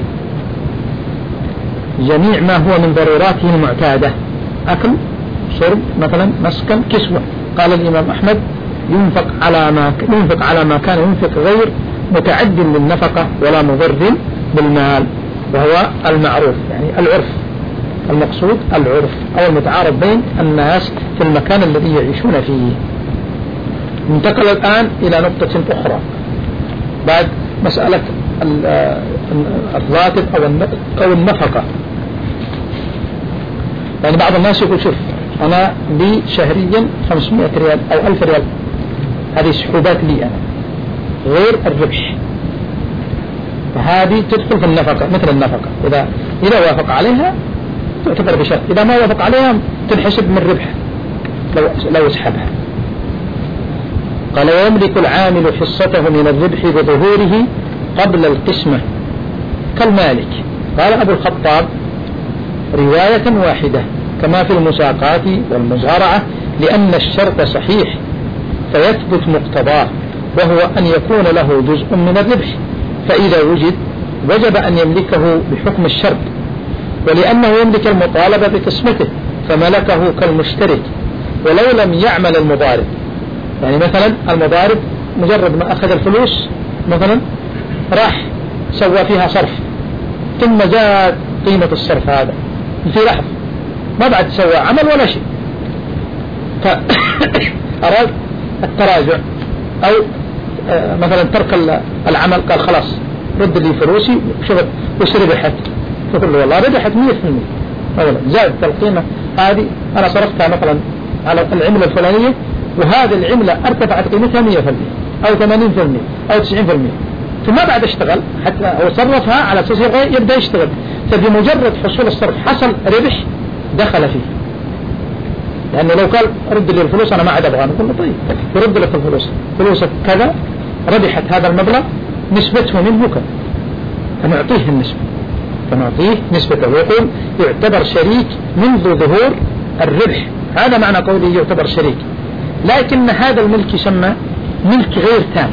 [SPEAKER 1] جميع ما هو من ضروراته المعتادة، أكل شرب مثلا مسكن كسوة. قال الإمام أحمد ينفق على ما ينفق على ما كان ينفق غير متعد للنفقة ولا مضر بالمال، وهو المعروف يعني العرف، المقصود العرف أو المتعارف بين الناس في المكان الذي يعيشون فيه. انتقل الآن إلى نقطة أخرى بعد مسألة الراتب أو النفقة. يعني بعض الناس يقول شوف أنا لي شهريا خمسمائة ريال أو ألف ريال، هذه سحوبات لي أنا غير الربح، فهذه تدخل في النفقة مثل النفقة، إذا إذا وافق عليها تعتبر بشرط، إذا ما وافق عليها تنحسب من ربح لو لو اسحبها. قال ويملك العامل حصته من الربح بظهوره قبل القسمة كالمالك. قال أبو الخطاب رواية واحدة كما في المساقات والمزارعة، لأن الشرط صحيح فيثبت مقتضاه، وهو أن يكون له جزء من الربح، فإذا وجد وجب أن يملكه بحكم الشرط، ولأنه يملك المطالبة بقسمته فملكه كالمشترك ولو لم يعمل المضارب. يعني مثلا المضارب مجرد ما أخذ الفلوس مثلا راح سوى فيها صرف، ثم زاد قيمة الصرف هذا في لحظة، ما بعد سوى عمل ولا شيء، فأراد التراجع أو مثلا ترك العمل، قال خلاص رد لي فلوسي وش ربحت؟ فقل له والله ربحت مية في المية مثلا، زادت القيمة هذه، أنا صرفتها مثلا على العملة الفلانية وهذه العملة ارتفعت قيمتها مية في المية أو ثمانين في المية أو تسعين في المية، ثم بعد اشتغل حتى هو صرفها على أساس يبدأ يشتغل، فبمجرد حصول الصرف حصل ربح دخل فيه. لأنه لو قال رد لي الفلوس أنا ما عاد أبغى، نقول له طيب يرد لك الفلوس، فلوسك كذا ربحت هذا المبلغ نسبته منه كذا، فنعطيه النسبة، فنعطيه نسبته، ويقول يعتبر شريك منذ ظهور الربح. هذا معنى قوله يعتبر شريك. لكن هذا الملك يسمى ملك غير تام،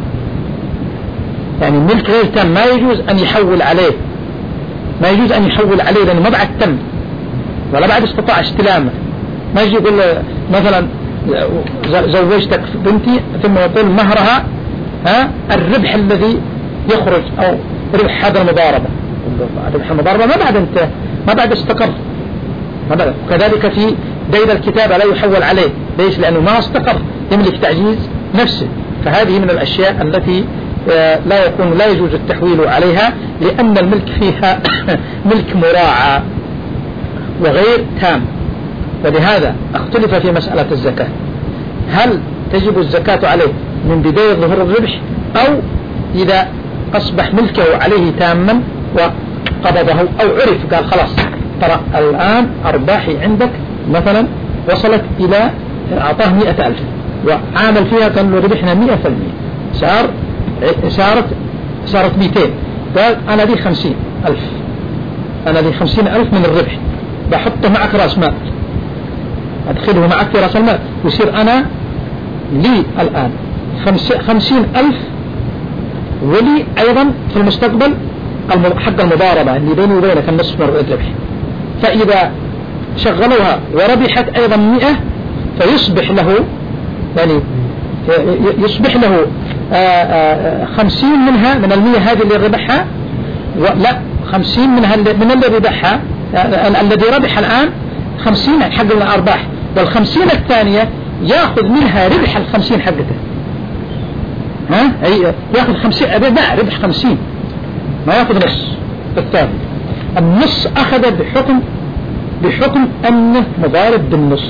[SPEAKER 1] يعني ملك غير تام ما يجوز أن يحول عليه، ما يجوز أن يحول عليه لأنه ما بعد تم ولا بعد استطاع استلامه. ما يجي يقول مثلا زوجتك بنتي ثم يقول مهرها ها الربح الذي يخرج أو ربح هذا المضاربة، ربح المضاربة ما بعد انت ما بعد استقر، ما بعد. وكذلك في دين الكتابة لا يحول عليه، ليش؟ لأنه ما استقر، يملك تعجيز نفسه. فهذه من الأشياء التي لا يكون لا يجوز التحويل عليها، لأن الملك فيها ملك مراعى وغير تام. ولهذا اختلف في مسألة الزكاة، هل تجب الزكاة عليه من بداية ظهور الربح أو إذا أصبح ملكه عليه تاما وقبضه أو عرف قال خلاص ترى الآن أرباحي عندك مثلا وصلت إلى أعطاه مئة ألف وعامل فيها كان له ربحنا مئة في المئة، صار صارت صارت مئتين، قال أنا دي خمسين ألف، أنا دي خمسين ألف من الربح بحطه معك رأس مال، أدخله معك في رأس المال، ويصير أنا لي الآن خمسين ألف، ولي أيضا في المستقبل حق المضاربة اللي بيني وبينك النصف من الربح. فإذا شغلوها وربحت أيضا مئة فيصبح له يعني يصبح له خمسين منها من المئة هذه اللي ربحها، ولا خمسين منها من اللي ربحها الذي ربح الآن خمسين حق الأرباح، والخمسين الثانية يأخذ منها ربح الخمسين حقته، ها أي يأخذ خمسين لا ربح خمسين ما يأخذ نص الثاني، النص أخذ بحكم بحكم أنه مضارب بالنص،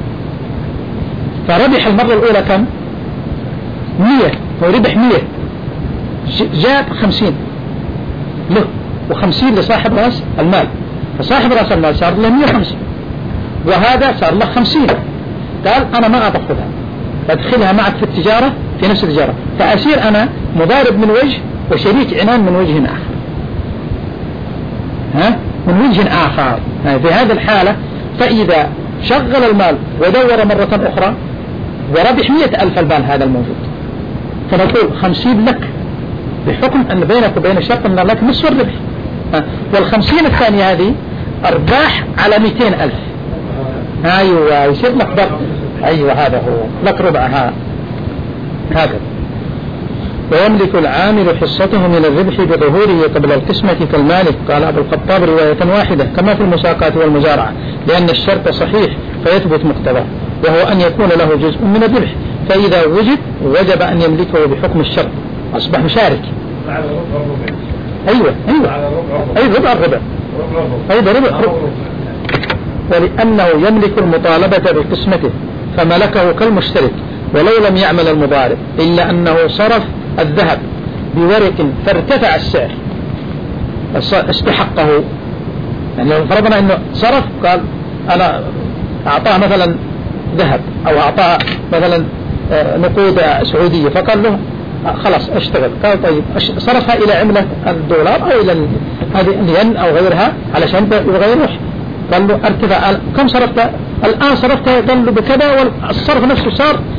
[SPEAKER 1] فربح المرة الأولى كم؟ مية، هو ربح مية، جاب خمسين له وخمسين لصاحب رأس المال، فصاحب رأس المال صار له مية وخمسين وهذا صار له خمسين، قال أنا ما أدخلها، أدخلها معك في التجارة في نفس التجارة، فأصير أنا مضارب من وجه وشريك عنان من وجه آخر، ها من وجه آخر. في هذه الحالة فإذا شغل المال ودور مرة أخرى وربح مئة ألف المال هذا الموجود، فنقول خمسين لك بحكم أن بينك وبين الشرط أن لك نصف الربح، والخمسين الثانية هذه أرباح على مئتين ألف، أيوة يصير لك ضرب، أيوة هذا هو لك ربعها هكذا. ويملك العامل حصته من الربح بظهوره قبل القسمة كالمالك، قال أبو الخطاب رواية واحدة كما في المساقات والمزارعة، لأن الشرط صحيح فيثبت مقتضاه، وهو أن يكون له جزء من الربح، فإذا وجد وجب أن يملكه بحكم الشرط، أصبح مشارك. أيوة أيوة أيوة ربع الربع، أيوة ربع ربع، ولأنه يملك المطالبة بقسمته فملكه كالمشترك ولو لم يعمل المضارب، إلا أنه صرف الذهب بورق فارتفع السعر استحقه. يعني لو فرضنا أنه صرف قال أنا أعطاه مثلا ذهب أو أعطاه مثلا نقود سعودية، فقال له خلاص اشتغل، قال طيب صرفها إلى عملة الدولار أو إلى هذه الين أو غيرها علشان يغيره، قال له ارتفع كم صرفت الآن؟ صرفت يضل بكذا، والصرف نفسه صار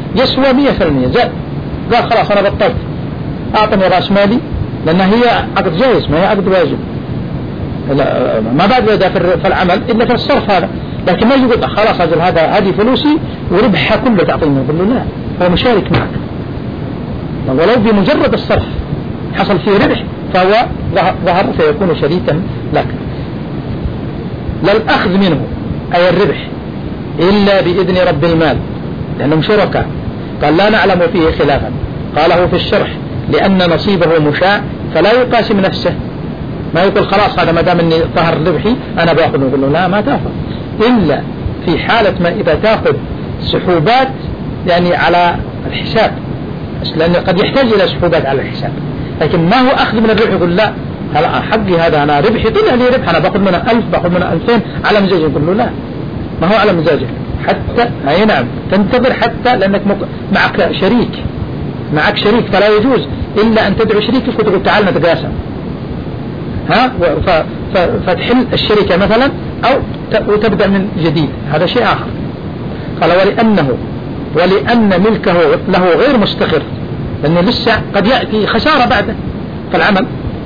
[SPEAKER 1] يسوى مية في المية زاد، قال خلاص أنا بطلت، أعطني رأس مالي، لأن هي عقد جائز ما هي عقد واجب، ما بعد بدا في العمل إلا في الصرف هذا، لكن ما يقول خلاص أجل هذا هذه فلوسي وربحها كله تعطيني، يقول له لا، هو مشارك معك، ولو بمجرد الصرف حصل فيه ربح فهو ظهر فيكون شريكا لك. لا الأخذ منه أي الربح إلا بإذن رب المال، لأنهم شركاء. قال لا نعلم فيه خلافا، قاله في الشرح لأن نصيبه مشاع فلا يقاسم نفسه، ما يقول خلاص هذا ما دام اني ظهر ربحي انا باخذ، يقول له لا ما تاخذ الا في حالة ما اذا تاخذ سحوبات يعني على الحساب، لأن قد يحتاج الى سحوبات على الحساب، لكن ما هو اخذ من الربح يقول لا هلا حقي هذا انا ربحي طلع لي ربح انا باخذ منه ألف باخذ منه ألفين على مزاجه، يقول له لا ما هو على مزاجه، حتى اي نعم تنتظر حتى لانك معك شريك معك شريك فلا يجوز الا ان تدعو شريكك وتقول تعال نتقاسم، ها فتحل الشركة مثلا أو وتبدأ من جديد، هذا شيء آخر. قال ولأنه ولأن ملكه له غير مستقر، لأنه لسه قد يأتي خسارة بعده في العمل،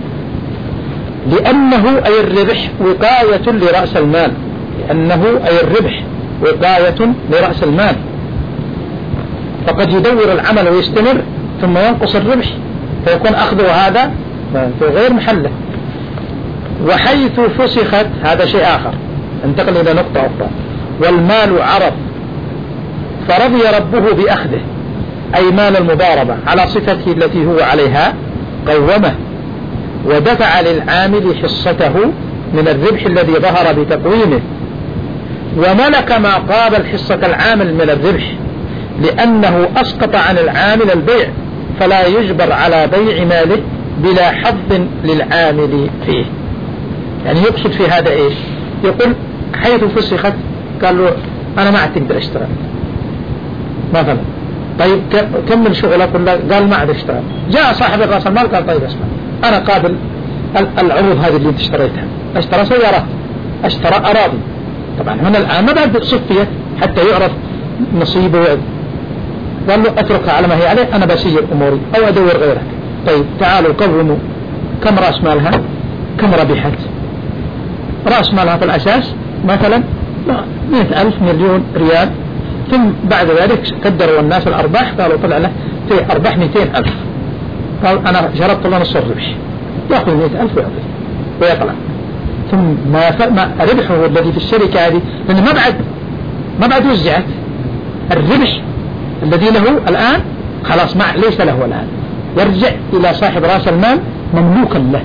[SPEAKER 1] لأنه أي الربح وقاية لرأس المال، لأنه أي الربح وقاية لرأس المال، فقد يدور العمل ويستمر ثم ينقص الربح فيكون أخذه هذا في غير محله. وحيث فسخت هذا شيء آخر، انتقل إلى نقطة أخرى، والمال عرض فرضي ربه بأخذه أي مال المضاربة على صفته التي هو عليها، قومه ودفع للعامل حصته من الربح الذي ظهر بتقويمه، وملك ما قابل حصة العامل من الربح، لأنه أسقط عن العامل البيع فلا يجبر على بيع ماله بلا حظ للعامل فيه. يعني يقصد في هذا إيش؟ يقول حيث فسخت قال له أنا ما عاد تقدر أشتغل مثلا، طيب كمل شغلك ولا؟ قال ما عاد أشتغل. جاء صاحب رأس المال قال طيب اسمع أنا قابل العروض هذه اللي انت اشتريتها، اشترى سيارات اشترى أراضي، طبعا هنا الآن ما بعد صفية حتى يعرف نصيبه، قال له أتركها على ما هي عليه أنا بسير أموري أو أدور غيرها. طيب تعالوا قوموا كم رأس مالها كم ربحت. رأس مالها في الأساس مثلا مئة ألف مليون ريال، ثم بعد ذلك قدروا الناس الأرباح قالوا طلع له في أرباح مئتين ألف، قال أنا شربت الله نص الربح، يأخذ مئة ألف ويعطي ويطلع، ثم ما, ما ربحه الذي في الشركة هذه لأنه ما بعد ما بعد وزعت الربح الذي له الآن خلاص ما ليس له الآن، يرجع إلى صاحب رأس المال مملوكا له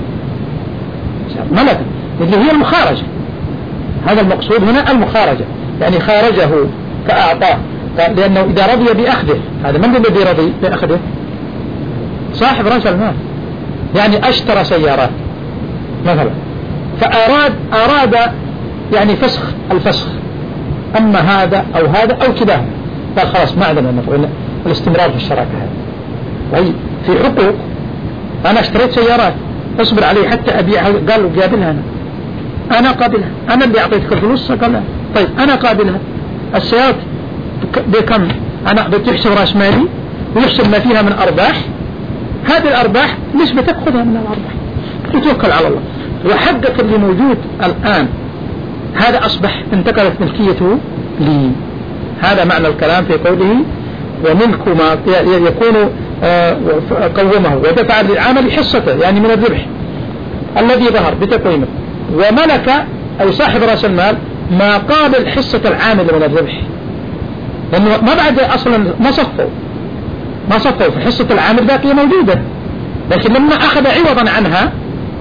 [SPEAKER 1] ملكا، اللي هي المخارجة. هذا المقصود هنا المخارجة، يعني خارجه فأعطاه، لأنه إذا رضي بأخذه، هذا من الذي رضي بأخذه؟ صاحب رأس المال، يعني أشترى سيارات مثلا فأراد أراد يعني فسخ الفسخ، أما هذا أو هذا أو كذا، قال خلاص ما عندنا نفع الاستمرار في الشراكة هذه. في حقوق أنا اشتريت سيارات اصبر علي حتى أبيعها، قالوا قابلها أنا أنا قابلها، أنا اللي أعطيتك الفلوس، قال لا طيب أنا قابلها. السيارات بكم؟ أنا بتحسب رأس مالي ويحسب ما فيها من أرباح، هذه الأرباح نسبة تأخذها من الأرباح وتوكل على الله. وحقك اللي موجود الآن هذا أصبح انتقلت ملكيته لي، هذا معنى الكلام في قوله وملك ما يكون قومه ودفع للعامل حصته يعني من الربح الذي ظهر بتقويمه، وملك أي صاحب رأس المال ما قابل حصة العامل من الربح، لأنه ما بعد أصلا ما صفوا ما صفوا في حصة العامل باقية موجودة، لكن لما أخذ عوضا عنها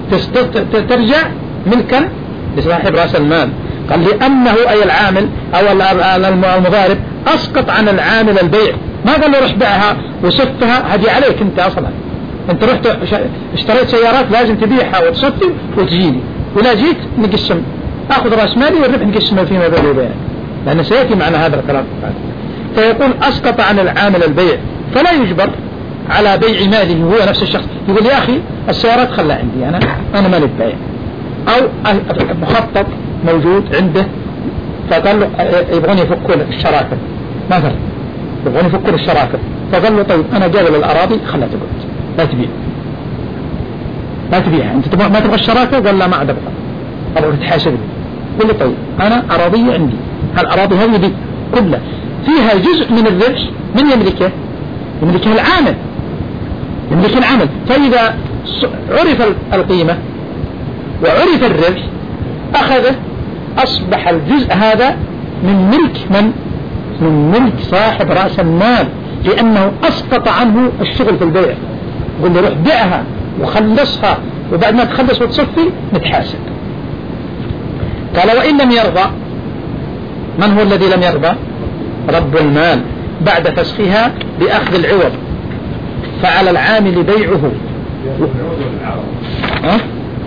[SPEAKER 1] ترجع ملكا لصاحب رأس المال. قال لأنه أي العامل أو المضارب أسقط عن العامل البيع، ما قال له رح بيعها وصفها، هذه عليك أنت أصلا، أنت رحت اشتريت سيارات لازم تبيعها وتصفي وتجيني، ولا جيت نقسم أخذ رأس مالي والربح نقسمه فيما بيني وبينك، لأن سيأتي معنا هذا الكلام. فيقول أسقط عن العامل البيع فلا يجبر على بيع ماله هو نفس الشخص، يقول يا أخي السيارات خلها عندي أنا أنا مالي ببيع، أو مخطط موجود عنده فقال له يبغون يفكون الشراكة مثلا، يبغون يفكر الشراكة. فقال له طيب أنا جايب الأراضي خلها تقعد لا تبيع لا تبيعها، أنت تبغى ما تبغى الشراكة؟ قال لا ما عاد أبغى، أبغى تحاسبني. قل له طيب أنا أراضية عندي، هالأراضي هذه دي كلها فيها جزء من الربح من يملكه؟ يملكه العامل، يملك العمل. فإذا عرف القيمة وعرف الربح أخذه، أصبح الجزء هذا من ملك من؟ من ملك صاحب رأس المال، لأنه أسقط عنه الشغل في البيع. يقول له روح بيعها وخلصها، وبعد ما تخلص وتصفي نتحاسب. قال وإن لم يرضى، من هو الذي لم يرضى؟ رب المال، بعد فسخها بأخذ العوض. فعلى العامل بيعه. أه؟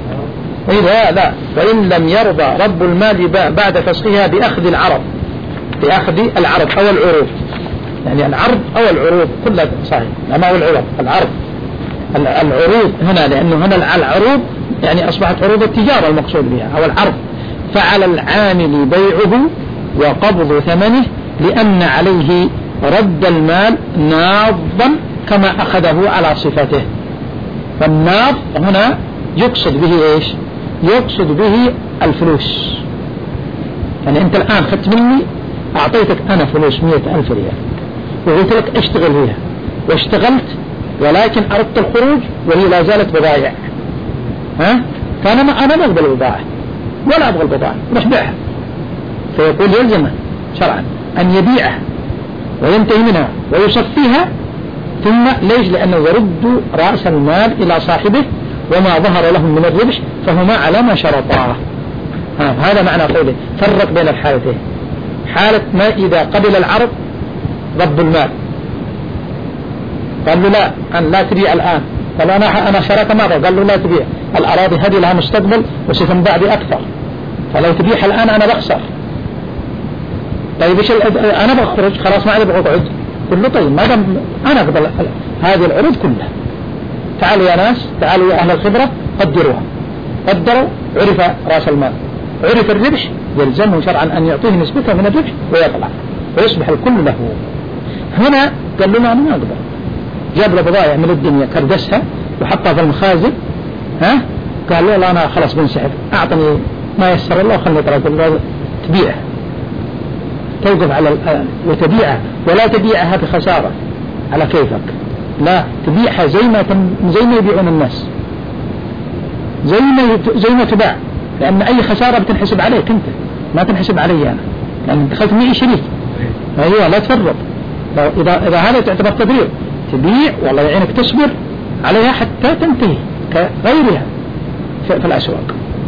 [SPEAKER 1] إذا لا، وإن لم يرضى رب المال بعد فسخها بأخذ العرض، بأخذ العرض أو العروض، يعني العرض أو العروض كلها صحيح، ما هو العوض؟ العرض العروض هنا، لأنه هنا العروض يعني أصبحت عروض التجارة المقصود بها أو العرض. فعلى العامل بيعه وقبض ثمنه، لأن عليه رد المال ناضا كما أخذه على صفته. فالناض هنا يقصد به إيش؟ يقصد به الفلوس. يعني أنت الآن خدت مني، أعطيتك أنا فلوس مئة ألف ريال وقلت لك اشتغل فيها، واشتغلت ولكن أردت الخروج وهي لا زالت بضائع، ها؟ فأنا ما أنا ما أقبل البضاعة ولا أبغى البضاعة، روح بيعها. فيقول يلزمه شرعا أن يبيعها وينتهي منها ويصفيها، ثم ليش؟ لأنه يرد رأس المال إلى صاحبه، وما ظهر لهم من الربح فهما على ما شرطاه. هذا معنى قوله فرق بين الحالتين. حالة ما إذا قبل العرض رب المال قال له لا أن لا تبيع الآن، قال أنا أنا شريك ماذا؟ قال له لا تبيع، الأراضي هذه لها مستقبل وستنباع بأكثر، فلو تبيعها الآن أنا بخسر. طيب إيش أنا بخرج خلاص ما عاد بقعد. قل له طيب ما دام أنا أقبل هذه العروض كلها، تعالوا يا ناس، تعالوا يا أهل الخبرة قدروها. قدروا، عرف رأس المال، عرف الربح، يلزمه شرعا أن يعطيه نسبته من الربح ويطلع ويصبح الكل له. هنا قال لنا أنا ما أقبل، جاب له بضائع من الدنيا كردسها وحطها في المخازن، ها؟ قال له لا أنا خلاص بنسحب، أعطني ما يسر الله وخلني ترى تبيعها، توقف على وتبيعها، ولا تبيعها بخسارة على كيفك، لا تبيعها زي ما تم زي ما يبيعون الناس، زي ما زي ما تباع، لأن أي خسارة بتنحسب عليك أنت، ما تنحسب علي أنا، لأن دخلت معي شريك. أيوة لا تفرط، إذا إذا هذا تعتبر تبرير، تبيع والله يعينك تصبر عليها حتى تنتهي كغيرها في الأسواق.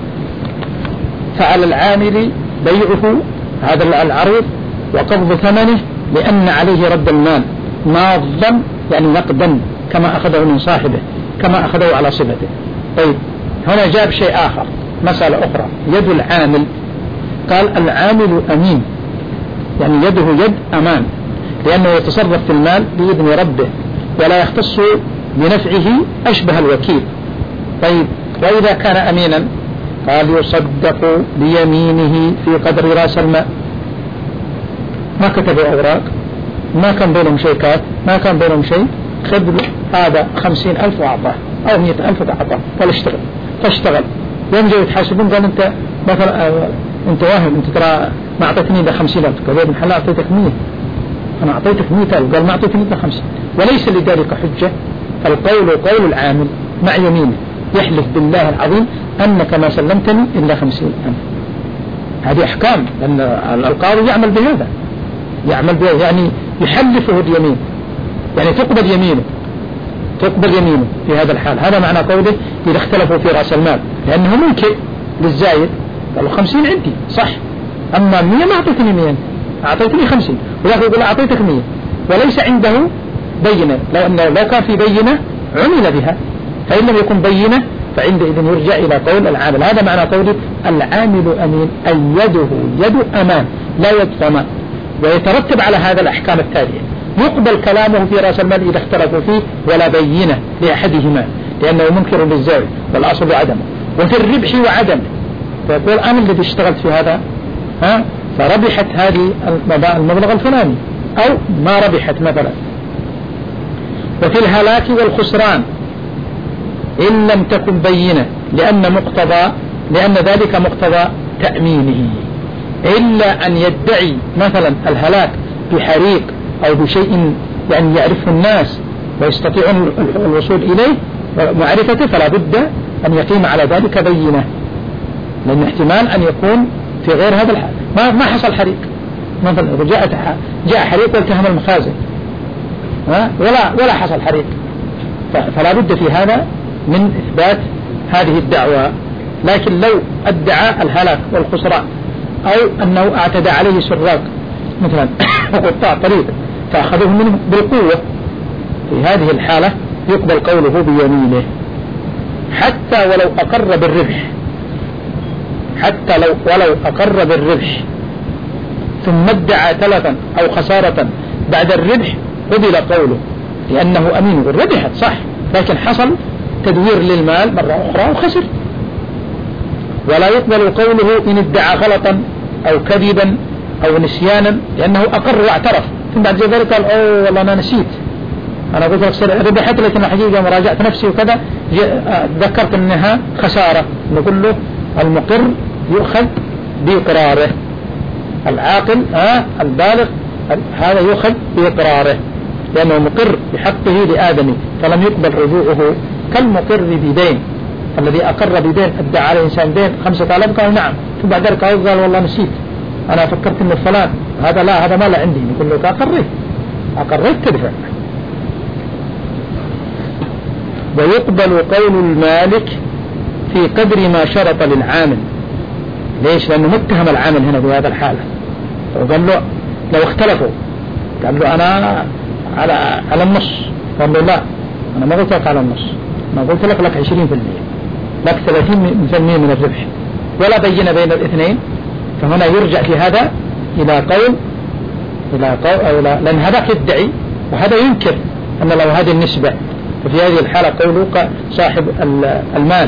[SPEAKER 1] فعلى العامل بيعه هذا العروض وقبض ثمنه، لأن عليه رد المال ناضا يعني نقدا كما أخذه من صاحبه، كما أخذه على صفته. طيب هنا جاب شيء آخر، مسألة أخرى، يد العامل. قال العامل أمين، يعني يده يد أمان، لأنه يتصرف في المال بإذن ربه ولا يختص بنفعه أشبه الوكيل. طيب وإذا كان أمينا قال يصدق بيمينه في قدر رأس المال. ما كتبوا أوراق، ما كان بينهم شيكات، ما كان بينهم شيء، خذ هذا خمسين ألف وأعطاه أو مئة ألف وأعطاه، قال اشتغل، فاشتغل. يوم جاي يتحاسبون قال أنت مثلا أنت واهم، أنت ترى ما أعطيتني إلا خمسين ألف، قال ابن حلال أعطيتك مية، أنا أعطيتك مئة ألف، قال ما أعطيتني إلا خمسين، وليس لذلك حجة. فالقول قول العامل مع يمينه، يحلف بالله العظيم أنك ما سلمتني إلا خمسين ألف. هذه أحكام، لأن القاضي يعمل بهذا، يعمل بهذا يعني يحلفه اليمين، يعني تقبل يمينه، تقبل يمينه في هذا الحال. هذا معنى قوله إذا اختلفوا في رأس المال، لأنه ممكن للزايد قالوا خمسين عندي صح، أما مية ما أعطيتني مية، أعطيتني خمسين، ولكن يقول أعطيتك مية وليس عنده بينة. لو أنه لو كان في بينة عمل بها، فإن لم يكن بينة فعندئذ يرجع إلى قول العامل. هذا معنى قوله العامل أمين، أي يده يد أمان لا يد ضمان. ويترتب على هذا الأحكام التالية: يقبل كلامه في رأس المال إذا اختلفوا فيه ولا بينة لأحدهما لأنه منكر للزاوية والأصل عدمه، وفي الربح وعدمه فيقول أنا الذي اشتغلت في هذا، ها فربحت هذه المبلغ الفلاني، أو ما ربحت مثلا. وفي الهلاك والخسران إن لم تكن بينة لأن مقتضى لأن ذلك مقتضى تأمينه، إلا أن يدعي مثلا الهلاك بحريق أو بشيء يعني يعرفه الناس ويستطيعون الوصول إليه ومعرفته، فلا بد أن يقيم على ذلك بينة، لأن احتمال أن يكون في غير هذا الحال ما ما حصل حريق مثلا، إذا جاء جاء حريق والتهم المخازن ولا ولا حصل حريق، فلا بد في هذا من إثبات هذه الدعوة. لكن لو ادعى الهلاك والخسران أو أنه اعتدى عليه سراق مثلا وقطاع طريق فأخذوه منه بالقوة، في هذه الحالة يقبل قوله بيمينه حتى ولو أقر بالربح، حتى لو ولو أقر بالربح ثم ادعى تلفا أو خسارة بعد الربح قبل قوله، لأنه أمين ربحت صح، لكن حصل تدوير للمال مرة أخرى وخسر. ولا يقبل قوله إن ادعى غلطا أو كذبا أو نسيانا، لأنه أقر واعترف ثم بعد ذلك قال أوه والله أنا نسيت، أنا قلت لك ربحت لكن الحقيقة مراجعت نفسي وكذا ذكرت أنها خسارة. نقول له المقر يؤخذ بإقراره، العاقل آه البالغ هذا يؤخذ بإقراره، لأنه مقر بحقه لآدم فلم يقبل رجوعه، كالمقر بدين الذي أقر بدين ادعى على إنسان دين خمسة آلاف قال نعم، ثم بعد ذلك قال والله نسيت أنا فكرت إنه فلان، هذا لا هذا ما لا عندي، نقول له أقريت أقريت تدفع. ويقبل قول المالك في قدر ما شرط للعامل. ليش؟ لأنه متهم العامل هنا بهذا الحالة، وقال له لو اختلفوا قال له أنا على على النص، قال له لا أنا ما قلت لك على النص، ما قلت لك لك عشرين في المية لك ثلاثين في المية من الربح، ولا بين بين الاثنين، فهنا يرجع في هذا إلى قول إلى قول أو لا، لأن هذا يدعي وهذا ينكر أن لو هذه النسبة، ففي هذه الحالة قوله صاحب المال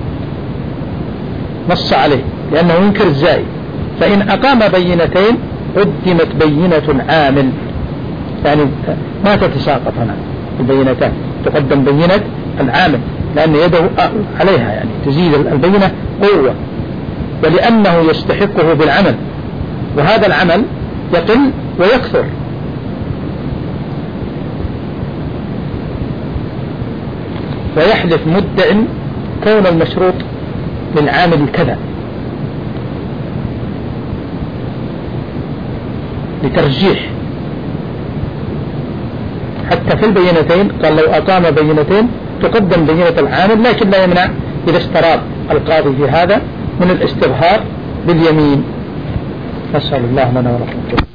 [SPEAKER 1] نص عليه لأنه ينكر الزائد. فإن أقام بينتين قدمت بينة العامل، يعني ما تتساقط هنا البينتان، تقدم بينة العامل لأن يده عليها يعني تزيد البينة قوة، ولأنه يستحقه بالعمل، وهذا العمل يقل ويكثر. ويحلف مدع كون المشروط للعامل كذا لترجيح، حتى في البينتين قال لو أقام بينتين تقدم بينة العامل، لكن لا يمنع إذا اشترط القاضي في هذا من الاستظهار باليمين. نسأل الله لنا ولكم.